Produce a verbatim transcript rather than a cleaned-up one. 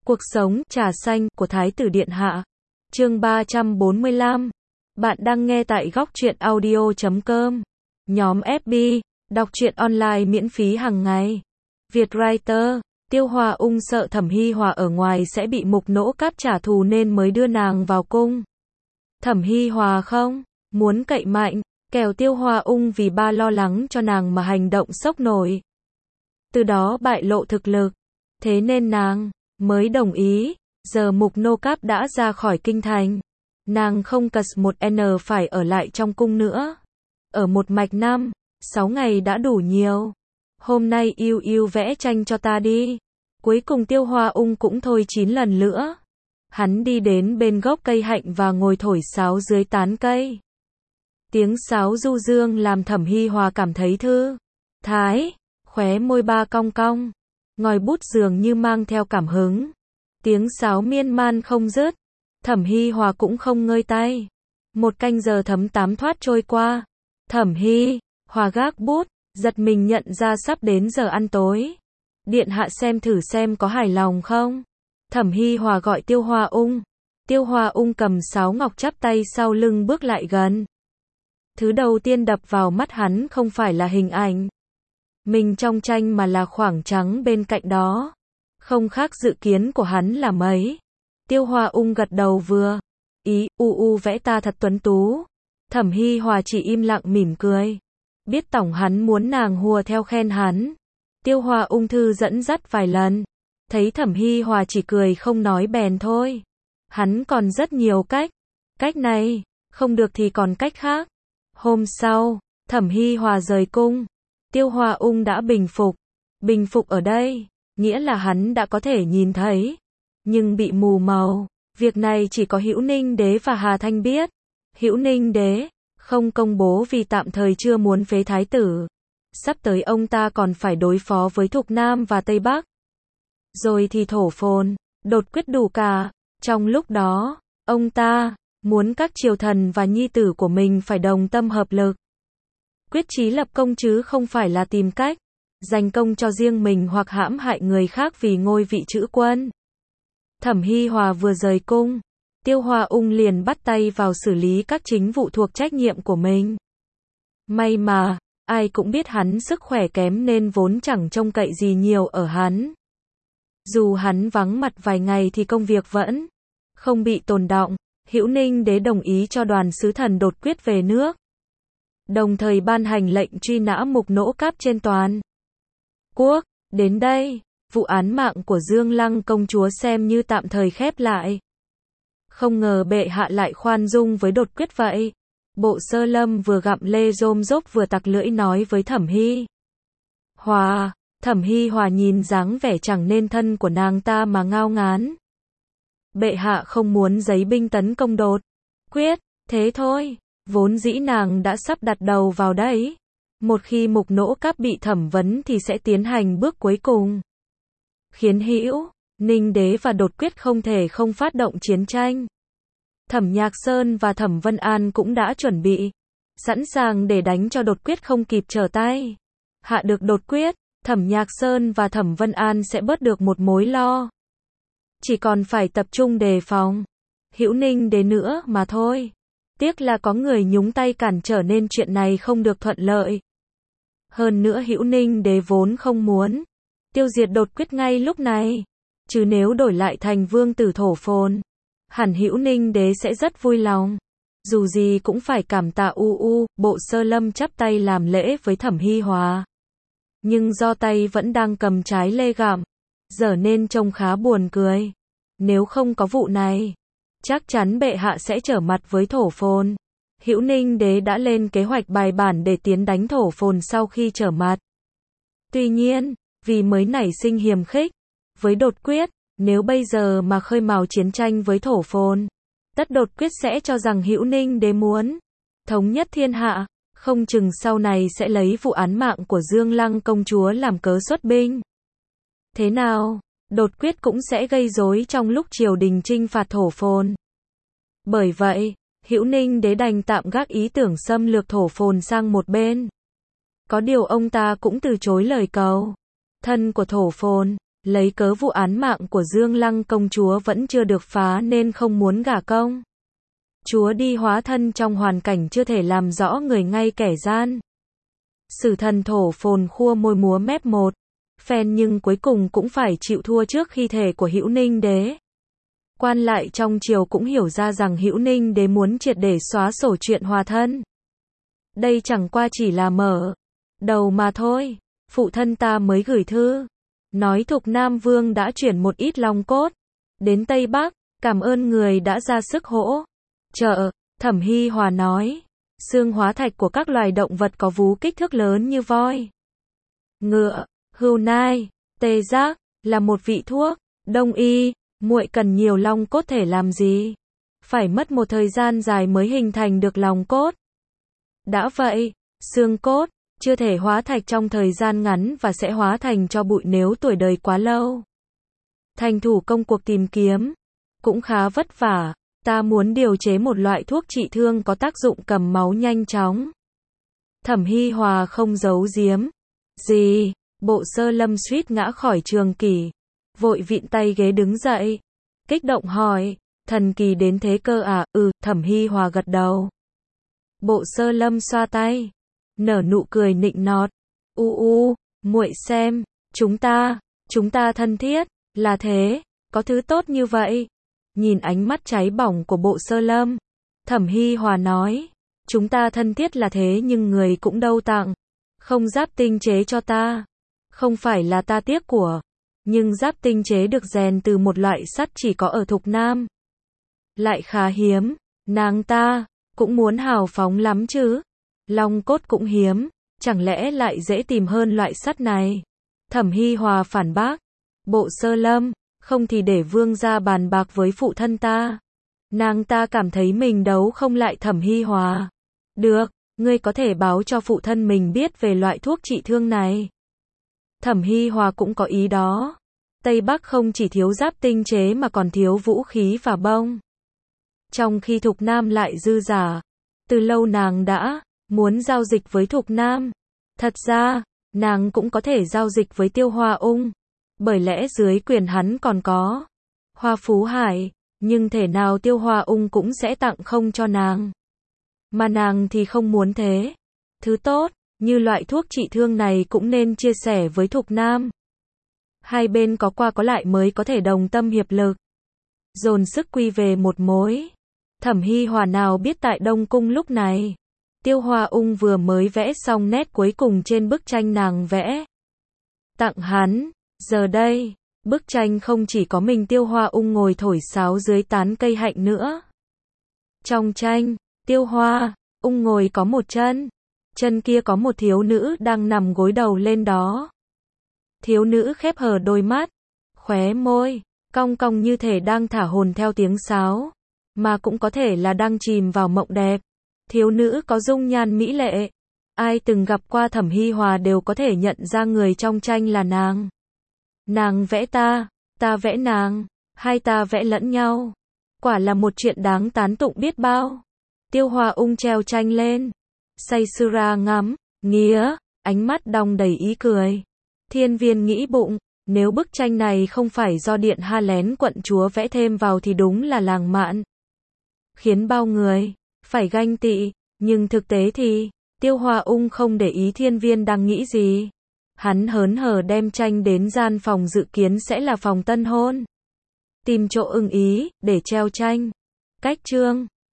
Cuộc sống, trà xanh, của Thái tử Điện Hạ. Chương ba trăm bốn mươi lăm. Bạn đang nghe tại góc truyện audio chấm com. Nhóm ép bê, đọc truyện online miễn phí hàng ngày. Vietwriter, Tiêu Hoa Ung sợ Thẩm Hi Hòa ở ngoài sẽ bị Mục Nỗ Cáp trả thù nên mới đưa nàng vào cung. Thẩm Hi Hòa không muốn cậy mạnh, kẻo Tiêu Hoa Ung vì ba lo lắng cho nàng mà hành động sốc nổi. Từ đó bại lộ thực lực. Thế nên nàng mới đồng ý. Giờ Mục Nô Cáp đã ra khỏi kinh thành. Nàng không cật một n phải ở lại trong cung nữa. Ở một mạch năm, sáu ngày đã đủ nhiều. Hôm nay yêu yêu vẽ tranh cho ta đi. Cuối cùng Tiêu Hoa Ung cũng thôi chín lần nữa. Hắn đi đến bên gốc cây hạnh và ngồi thổi sáo dưới tán cây. Tiếng sáo du dương làm Thẩm Hi Hòa cảm thấy thư thái, khóe môi ba cong cong. Ngòi bút dường như mang theo cảm hứng. Tiếng sáo miên man không dứt. Thẩm Hi Hòa cũng không ngơi tay. Một canh giờ thấm tám thoát trôi qua. Thẩm Hi Hòa gác bút, giật mình nhận ra sắp đến giờ ăn tối. Điện hạ xem thử xem có hài lòng không? Thẩm Hi Hòa gọi Tiêu Hoa Ung. Tiêu Hoa Ung cầm sáo ngọc chắp tay sau lưng bước lại gần. Thứ đầu tiên đập vào mắt hắn không phải là hình ảnh mình trong tranh mà là khoảng trắng bên cạnh đó. Không khác dự kiến của hắn là mấy. Tiêu Hoa Ung gật đầu vừa ý, u u vẽ ta thật tuấn tú. Thẩm Hi Hòa chỉ im lặng mỉm cười. Biết tổng hắn muốn nàng hùa theo khen hắn. Tiêu Hoa Ung thư dẫn dắt vài lần. Thấy Thẩm Hi Hòa chỉ cười không nói bèn thôi. Hắn còn rất nhiều cách. Cách này, không được thì còn cách khác. Hôm sau, Thẩm Hi Hòa rời cung. Tiêu Hoa Ung đã bình phục. Bình phục ở đây, nghĩa là hắn đã có thể nhìn thấy. Nhưng bị mù màu. Việc này chỉ có Hữu Ninh Đế và Hà Thanh biết. Hữu Ninh Đế không công bố vì tạm thời chưa muốn phế thái tử. Sắp tới ông ta còn phải đối phó với Thục Nam và Tây Bắc. Rồi thì thổ phồn, đột quyết đủ cả. Trong lúc đó, ông ta muốn các triều thần và nhi tử của mình phải đồng tâm hợp lực. Quyết chí lập công chứ không phải là tìm cách giành công cho riêng mình hoặc hãm hại người khác vì ngôi vị chữ quân. Thẩm Hi Hòa vừa rời cung, Tiêu Hoa Ung liền bắt tay vào xử lý các chính vụ thuộc trách nhiệm của mình. May mà, ai cũng biết hắn sức khỏe kém nên vốn chẳng trông cậy gì nhiều ở hắn. Dù hắn vắng mặt vài ngày thì công việc vẫn không bị tồn đọng. Hữu Ninh Đế đồng ý cho đoàn sứ thần đột quyết về nước. Đồng thời ban hành lệnh truy nã Mục Nỗ Cáp trên toàn quốc. Đến đây, vụ án mạng của Dương Lăng công chúa xem như tạm thời khép lại. Không ngờ bệ hạ lại khoan dung với đột quyết vậy. Bộ Sơ Lâm vừa gặm lê rôm rốp vừa tặc lưỡi nói với Thẩm Hi Hòa. Thẩm Hi Hòa nhìn dáng vẻ chẳng nên thân của nàng ta mà ngao ngán. Bệ hạ không muốn giấy binh tấn công đột quyết, thế thôi. Vốn dĩ nàng đã sắp đặt đầu vào đấy. Một khi Mục Nỗ Cáp bị thẩm vấn thì sẽ tiến hành bước cuối cùng. Khiến Hữu Ninh Đế và đột quyết không thể không phát động chiến tranh. Thẩm Nhạc Sơn và Thẩm Vân An cũng đã chuẩn bị sẵn sàng để đánh cho đột quyết không kịp trở tay. Hạ được đột quyết, Thẩm Nhạc Sơn và Thẩm Vân An sẽ bớt được một mối lo. Chỉ còn phải tập trung đề phòng Hữu Ninh Đế nữa mà thôi. Tiếc là có người nhúng tay cản trở nên chuyện này không được thuận lợi. Hơn nữa Hữu Ninh Đế vốn không muốn tiêu diệt đột quyết ngay lúc này. Chứ nếu đổi lại thành vương tử thổ phồn, hẳn Hữu Ninh Đế sẽ rất vui lòng. Dù gì cũng phải cảm tạ u u. Bộ Sơ Lâm chắp tay làm lễ với Thẩm Hi Hòa. Nhưng do tay vẫn đang cầm trái lê gặm, giờ nên trông khá buồn cười. Nếu không có vụ này, chắc chắn bệ hạ sẽ trở mặt với thổ phồn. Hữu Ninh Đế đã lên kế hoạch bài bản để tiến đánh thổ phồn sau khi trở mặt. Tuy nhiên, vì mới nảy sinh hiềm khích với đột quyết, nếu bây giờ mà khơi mào chiến tranh với thổ phồn, tất đột quyết sẽ cho rằng Hữu Ninh Đế muốn thống nhất thiên hạ, không chừng sau này sẽ lấy vụ án mạng của Dương Lăng công chúa làm cớ xuất binh. Thế nào, đột quyết cũng sẽ gây rối trong lúc triều đình trinh phạt thổ phồn. Bởi vậy, Hữu Ninh Đế đành tạm gác ý tưởng xâm lược thổ phồn sang một bên. Có điều ông ta cũng từ chối lời cầu thân của thổ phồn. lấy cớ vụ án mạng của Dương Lăng công chúa vẫn chưa được phá nên không muốn gả công chúa đi hóa thân trong hoàn cảnh chưa thể làm rõ người ngay kẻ gian. Sử thần thổ phồn khua môi múa mép một phen nhưng cuối cùng cũng phải chịu thua trước khi thể của Hữu Ninh đế. Quan lại trong triều cũng hiểu ra rằng Hữu Ninh đế muốn triệt để xóa sổ chuyện hòa thân. Đây chẳng qua chỉ là mở đầu mà thôi. Phụ thân ta mới gửi thư nói Thục Nam Vương đã chuyển một ít long cốt đến Tây Bắc, cảm ơn người đã ra sức hỗ trợ. Thẩm Hi Hòa nói, xương hóa thạch của các loài động vật có vú kích thước lớn như voi, ngựa, hươu nai, tê giác, là một vị thuốc đông y. Muội cần nhiều long cốt thể làm gì? Phải mất một thời gian dài mới hình thành được long cốt. Đã vậy, xương cốt chưa thể hóa thạch trong thời gian ngắn và sẽ hóa thành tro bụi nếu tuổi đời quá lâu. Thành thủ công cuộc tìm kiếm cũng khá vất vả. Ta muốn điều chế một loại thuốc trị thương có tác dụng cầm máu nhanh chóng. Thẩm Hi Hòa không giấu giếm gì. Bộ Sơ Lâm suýt ngã khỏi trường kỷ, vội vịn tay ghế đứng dậy, kích động hỏi, thần kỳ đến thế cơ à? Ừ. Thẩm Hi Hòa gật đầu. Bộ Sơ Lâm xoa tay, nở nụ cười nịnh nọt. U u, muội xem, chúng ta, chúng ta thân thiết, là thế, có thứ tốt như vậy. Nhìn ánh mắt cháy bỏng của Bộ Sơ Lâm, Thẩm Hi Hòa nói, chúng ta thân thiết là thế nhưng người cũng đâu tặng, không giáp tinh chế cho ta. Không phải là ta tiếc của, nhưng giáp tinh chế được rèn từ một loại sắt chỉ có ở Thục Nam, lại khá hiếm, nàng ta cũng muốn hào phóng lắm chứ. Long cốt cũng hiếm, chẳng lẽ lại dễ tìm hơn loại sắt này? Thẩm Hi Hòa phản bác. Bộ Sơ Lâm, không thì để vương gia bàn bạc với phụ thân ta. Nàng ta cảm thấy mình đấu không lại Thẩm Hi Hòa. Được, ngươi có thể báo cho phụ thân mình biết về loại thuốc trị thương này. Thẩm Hi Hòa cũng có ý đó. Tây Bắc không chỉ thiếu giáp tinh chế mà còn thiếu vũ khí và bông. Trong khi Thục Nam lại dư giả. Từ lâu nàng đã muốn giao dịch với Thục Nam. Thật ra, nàng cũng có thể giao dịch với Tiêu Hoa Ung. Bởi lẽ dưới quyền hắn còn có Hoa Phú Hải, nhưng thể nào Tiêu Hoa Ung cũng sẽ tặng không cho nàng. Mà nàng thì không muốn thế. Thứ tốt, như loại thuốc trị thương này cũng nên chia sẻ với Thục Nam. Hai bên có qua có lại mới có thể đồng tâm hiệp lực, dồn sức quy về một mối. Thẩm Hi Hòa nào biết tại Đông Cung lúc này, Tiêu Hoa Ung vừa mới vẽ xong nét cuối cùng trên bức tranh nàng vẽ tặng hắn. Giờ đây, bức tranh không chỉ có mình Tiêu Hoa Ung ngồi thổi sáo dưới tán cây hạnh nữa. Trong tranh, Tiêu Hoa Ung ngồi có một chân, chân kia có một thiếu nữ đang nằm gối đầu lên đó. Thiếu nữ khép hờ đôi mắt, khóe môi cong cong như thể đang thả hồn theo tiếng sáo, mà cũng có thể là đang chìm vào mộng đẹp. Thiếu nữ có dung nhan mỹ lệ, ai từng gặp qua Thẩm Hi Hòa đều có thể nhận ra người trong tranh là nàng. Nàng vẽ ta, ta vẽ nàng, hai ta vẽ lẫn nhau. Quả là một chuyện đáng tán tụng biết bao. Tiêu Hoa Ung treo tranh lên, say sưa ra ngắm, nghía, ánh mắt đong đầy ý cười. Thiên Viên nghĩ bụng, nếu bức tranh này không phải do Điện Ha Lén quận chúa vẽ thêm vào thì đúng là lãng mạn, khiến bao người phải ganh tị. Nhưng thực tế thì, Tiêu Hoa Ung không để ý Thiên Viên đang nghĩ gì. Hắn hớn hở đem tranh đến gian phòng dự kiến sẽ là phòng tân hôn, tìm chỗ ưng ý để treo tranh. Cách chương